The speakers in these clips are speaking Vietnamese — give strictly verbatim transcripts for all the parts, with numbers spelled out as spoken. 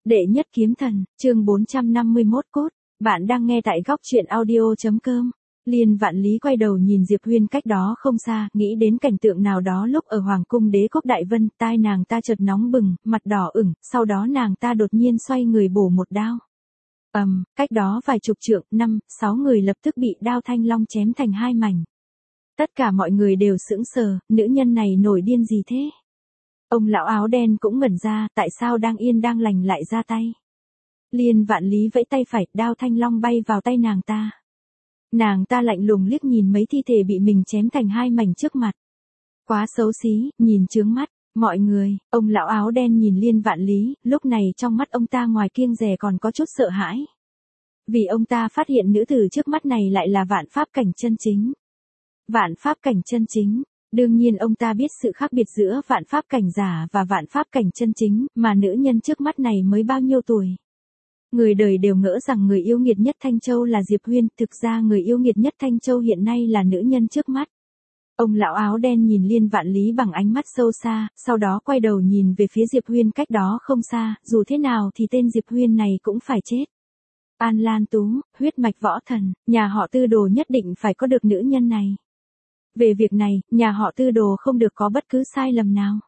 Đệ nhất kiếm thần, chương bốn trăm năm mươi mốt cốt. Bạn đang nghe tại góc truyện audio chấm com. Liên Vạn Lý quay đầu nhìn Diệp Huyên cách đó không xa, nghĩ đến cảnh tượng nào đó lúc ở Hoàng cung Đế quốc Đại Vân, tai nàng ta chợt nóng bừng, mặt đỏ ửng, sau đó nàng ta đột nhiên xoay người bổ một đao. Ầm, um, cách đó vài chục trượng, năm, sáu người lập tức bị đao thanh long chém thành hai mảnh. Tất cả mọi người đều sững sờ, nữ nhân này nổi điên gì thế? Ông lão áo đen cũng ngẩn ra, tại sao đang yên đang lành lại ra tay. Liên Vạn Lý vẫy tay phải, đao thanh long bay vào tay nàng ta. Nàng ta lạnh lùng liếc nhìn mấy thi thể bị mình chém thành hai mảnh trước mặt. Quá xấu xí, nhìn chướng mắt, mọi người, ông lão áo đen nhìn Liên Vạn Lý, lúc này trong mắt ông ta ngoài kiêng dè còn có chút sợ hãi. Vì ông ta phát hiện nữ tử trước mắt này lại là vạn pháp cảnh chân chính. Vạn pháp cảnh chân chính. Đương nhiên ông ta biết sự khác biệt giữa vạn pháp cảnh giả và vạn pháp cảnh chân chính, mà nữ nhân trước mắt này mới bao nhiêu tuổi. Người đời đều ngỡ rằng người yêu nghiệt nhất Thanh Châu là Diệp Huyên, thực ra người yêu nghiệt nhất Thanh Châu hiện nay là nữ nhân trước mắt. Ông lão áo đen nhìn Liên Vạn Lý bằng ánh mắt sâu xa, sau đó quay đầu nhìn về phía Diệp Huyên cách đó không xa, dù thế nào thì tên Diệp Huyên này cũng phải chết. An Lan Tú, huyết mạch võ thần, nhà họ Tư Đồ nhất định phải có được nữ nhân này. Về việc này, nhà họ Tư Đồ không được có bất cứ sai lầm nào.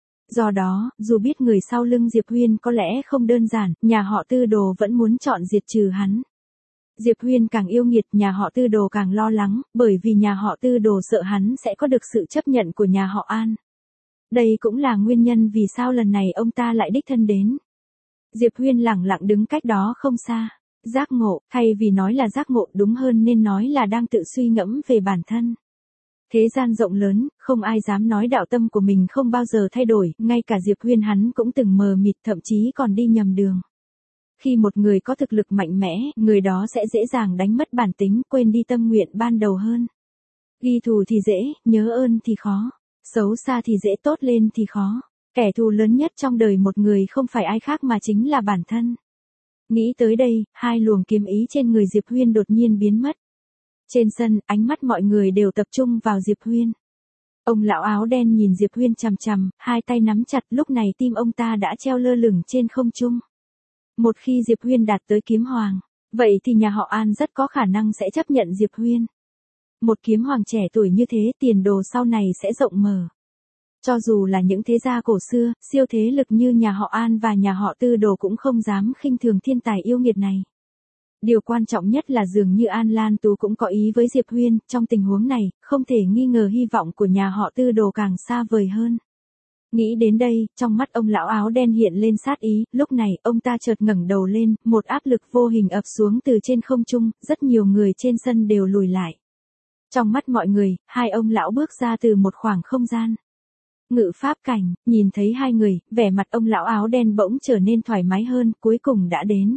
Do đó, dù biết người sau lưng Diệp Huyên có lẽ không đơn giản, nhà họ Tư Đồ vẫn muốn chọn diệt trừ hắn. Diệp Huyên càng yêu nghiệt, nhà họ Tư Đồ càng lo lắng, bởi vì nhà họ Tư Đồ sợ hắn sẽ có được sự chấp nhận của nhà họ An. Đây cũng là nguyên nhân vì sao lần này ông ta lại đích thân đến. Diệp Huyên lẳng lặng đứng cách đó không xa. Giác ngộ, thay vì nói là giác ngộ đúng hơn nên nói là đang tự suy ngẫm về bản thân. Thế gian rộng lớn, không ai dám nói đạo tâm của mình không bao giờ thay đổi, ngay cả Diệp Huyên hắn cũng từng mờ mịt, thậm chí còn đi nhầm đường. Khi một người có thực lực mạnh mẽ, người đó sẽ dễ dàng đánh mất bản tính, quên đi tâm nguyện ban đầu hơn. Ghi thù thì dễ, nhớ ơn thì khó. Xấu xa thì dễ, tốt lên thì khó. Kẻ thù lớn nhất trong đời một người không phải ai khác mà chính là bản thân. Nghĩ tới đây, hai luồng kiếm ý trên người Diệp Huyên đột nhiên biến mất. Trên sân, ánh mắt mọi người đều tập trung vào Diệp Huyên. Ông lão áo đen nhìn Diệp Huyên chằm chằm, hai tay nắm chặt, lúc này tim ông ta đã treo lơ lửng trên không trung. Một khi Diệp Huyên đạt tới kiếm hoàng, vậy thì nhà họ An rất có khả năng sẽ chấp nhận Diệp Huyên. Một kiếm hoàng trẻ tuổi như thế, tiền đồ sau này sẽ rộng mở. Cho dù là những thế gia cổ xưa, siêu thế lực như nhà họ An và nhà họ Tư Đồ cũng không dám khinh thường thiên tài yêu nghiệt này. Điều quan trọng nhất là dường như An Lan Tú cũng có ý với Diệp Huyên, trong tình huống này, không thể nghi ngờ hy vọng của nhà họ Tư Đồ càng xa vời hơn. Nghĩ đến đây, trong mắt ông lão áo đen hiện lên sát ý, lúc này, ông ta chợt ngẩng đầu lên, một áp lực vô hình ập xuống từ trên không trung, rất nhiều người trên sân đều lùi lại. Trong mắt mọi người, hai ông lão bước ra từ một khoảng không gian. Ngự pháp cảnh, nhìn thấy hai người, vẻ mặt ông lão áo đen bỗng trở nên thoải mái hơn, cuối cùng đã đến.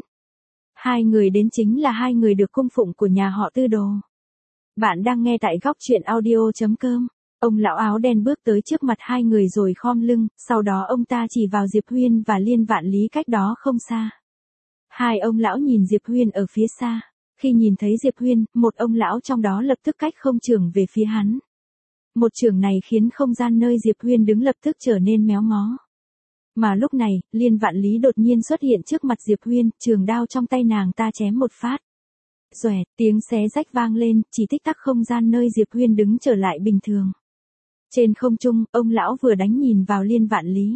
Hai người đến chính là hai người được cung phụng của nhà họ Tư Đồ. Bạn đang nghe tại góc truyện audio chấm com. Ông lão áo đen bước tới trước mặt hai người rồi khom lưng, sau đó ông ta chỉ vào Diệp Huyên và Liên Vạn Lý cách đó không xa. Hai ông lão nhìn Diệp Huyên ở phía xa. Khi nhìn thấy Diệp Huyên, một ông lão trong đó lập tức cách không chưởng về phía hắn. Một chưởng này khiến không gian nơi Diệp Huyên đứng lập tức trở nên méo mó. Mà lúc này, Liên Vạn Lý đột nhiên xuất hiện trước mặt Diệp Huyên, trường đao trong tay nàng ta chém một phát. Xoẹt, tiếng xé rách vang lên, chỉ tích tắc không gian nơi Diệp Huyên đứng trở lại bình thường. Trên không trung, ông lão vừa đánh nhìn vào Liên Vạn Lý.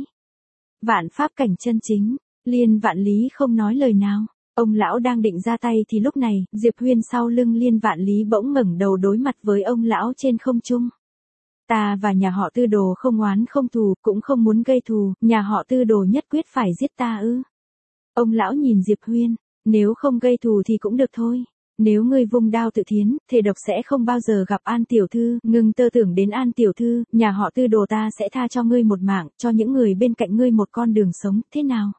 Vạn pháp cảnh chân chính, Liên Vạn Lý không nói lời nào. Ông lão đang định ra tay thì lúc này, Diệp Huyên sau lưng Liên Vạn Lý bỗng ngẩng đầu đối mặt với ông lão trên không trung. Ta và nhà họ Tư Đồ không oán không thù, cũng không muốn gây thù, nhà họ Tư Đồ nhất quyết phải giết ta ư. Ông lão nhìn Diệp Huyên, nếu không gây thù thì cũng được thôi. Nếu ngươi vung đao tự thiến, thề độc sẽ không bao giờ gặp An tiểu thư, ngừng tơ tưởng đến An tiểu thư, nhà họ Tư Đồ ta sẽ tha cho ngươi một mạng, cho những người bên cạnh ngươi một con đường sống, thế nào?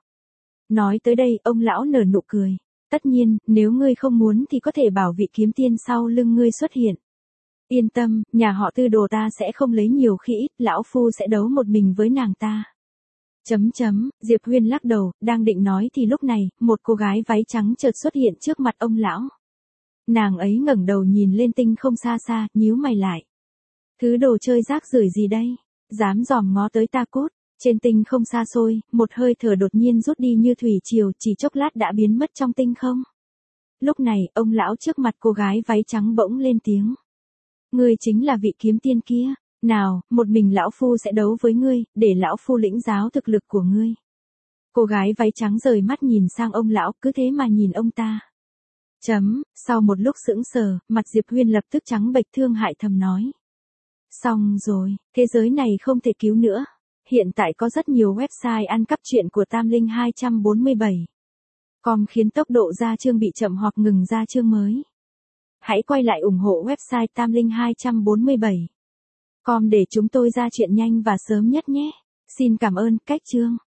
Nói tới đây, ông lão nở nụ cười. Tất nhiên, nếu ngươi không muốn thì có thể bảo vị kiếm tiên sau lưng ngươi xuất hiện. Yên tâm, nhà họ Tư Đồ ta sẽ không lấy nhiều khi ít, lão phu sẽ đấu một mình với nàng ta. Chấm chấm, Diệp Huyên lắc đầu, đang định nói thì lúc này, một cô gái váy trắng chợt xuất hiện trước mặt ông lão. Nàng ấy ngẩng đầu nhìn lên tinh không xa xa, nhíu mày lại. Thứ đồ chơi rác rưởi gì đây? Dám dòm ngó tới ta cút. Trên tinh không xa xôi, một hơi thở đột nhiên rút đi như thủy triều, chỉ chốc lát đã biến mất trong tinh không. Lúc này, ông lão trước mặt cô gái váy trắng bỗng lên tiếng. Ngươi chính là vị kiếm tiên kia. Nào, một mình lão phu sẽ đấu với ngươi, để lão phu lĩnh giáo thực lực của ngươi. Cô gái váy trắng rời mắt nhìn sang ông lão, cứ thế mà nhìn ông ta. Chấm, sau một lúc sững sờ, mặt Diệp Huyên lập tức trắng bệch thương hại thầm nói. Xong rồi, thế giới này không thể cứu nữa. Hiện tại có rất nhiều website ăn cắp truyện của Tam Linh hai bốn bảy. Com khiến tốc độ ra chương bị chậm hoặc ngừng ra chương mới. Hãy quay lại ủng hộ website Tam Linh hai bốn bảy. Com để chúng tôi ra chuyện nhanh và sớm nhất nhé. Xin cảm ơn, cách chương.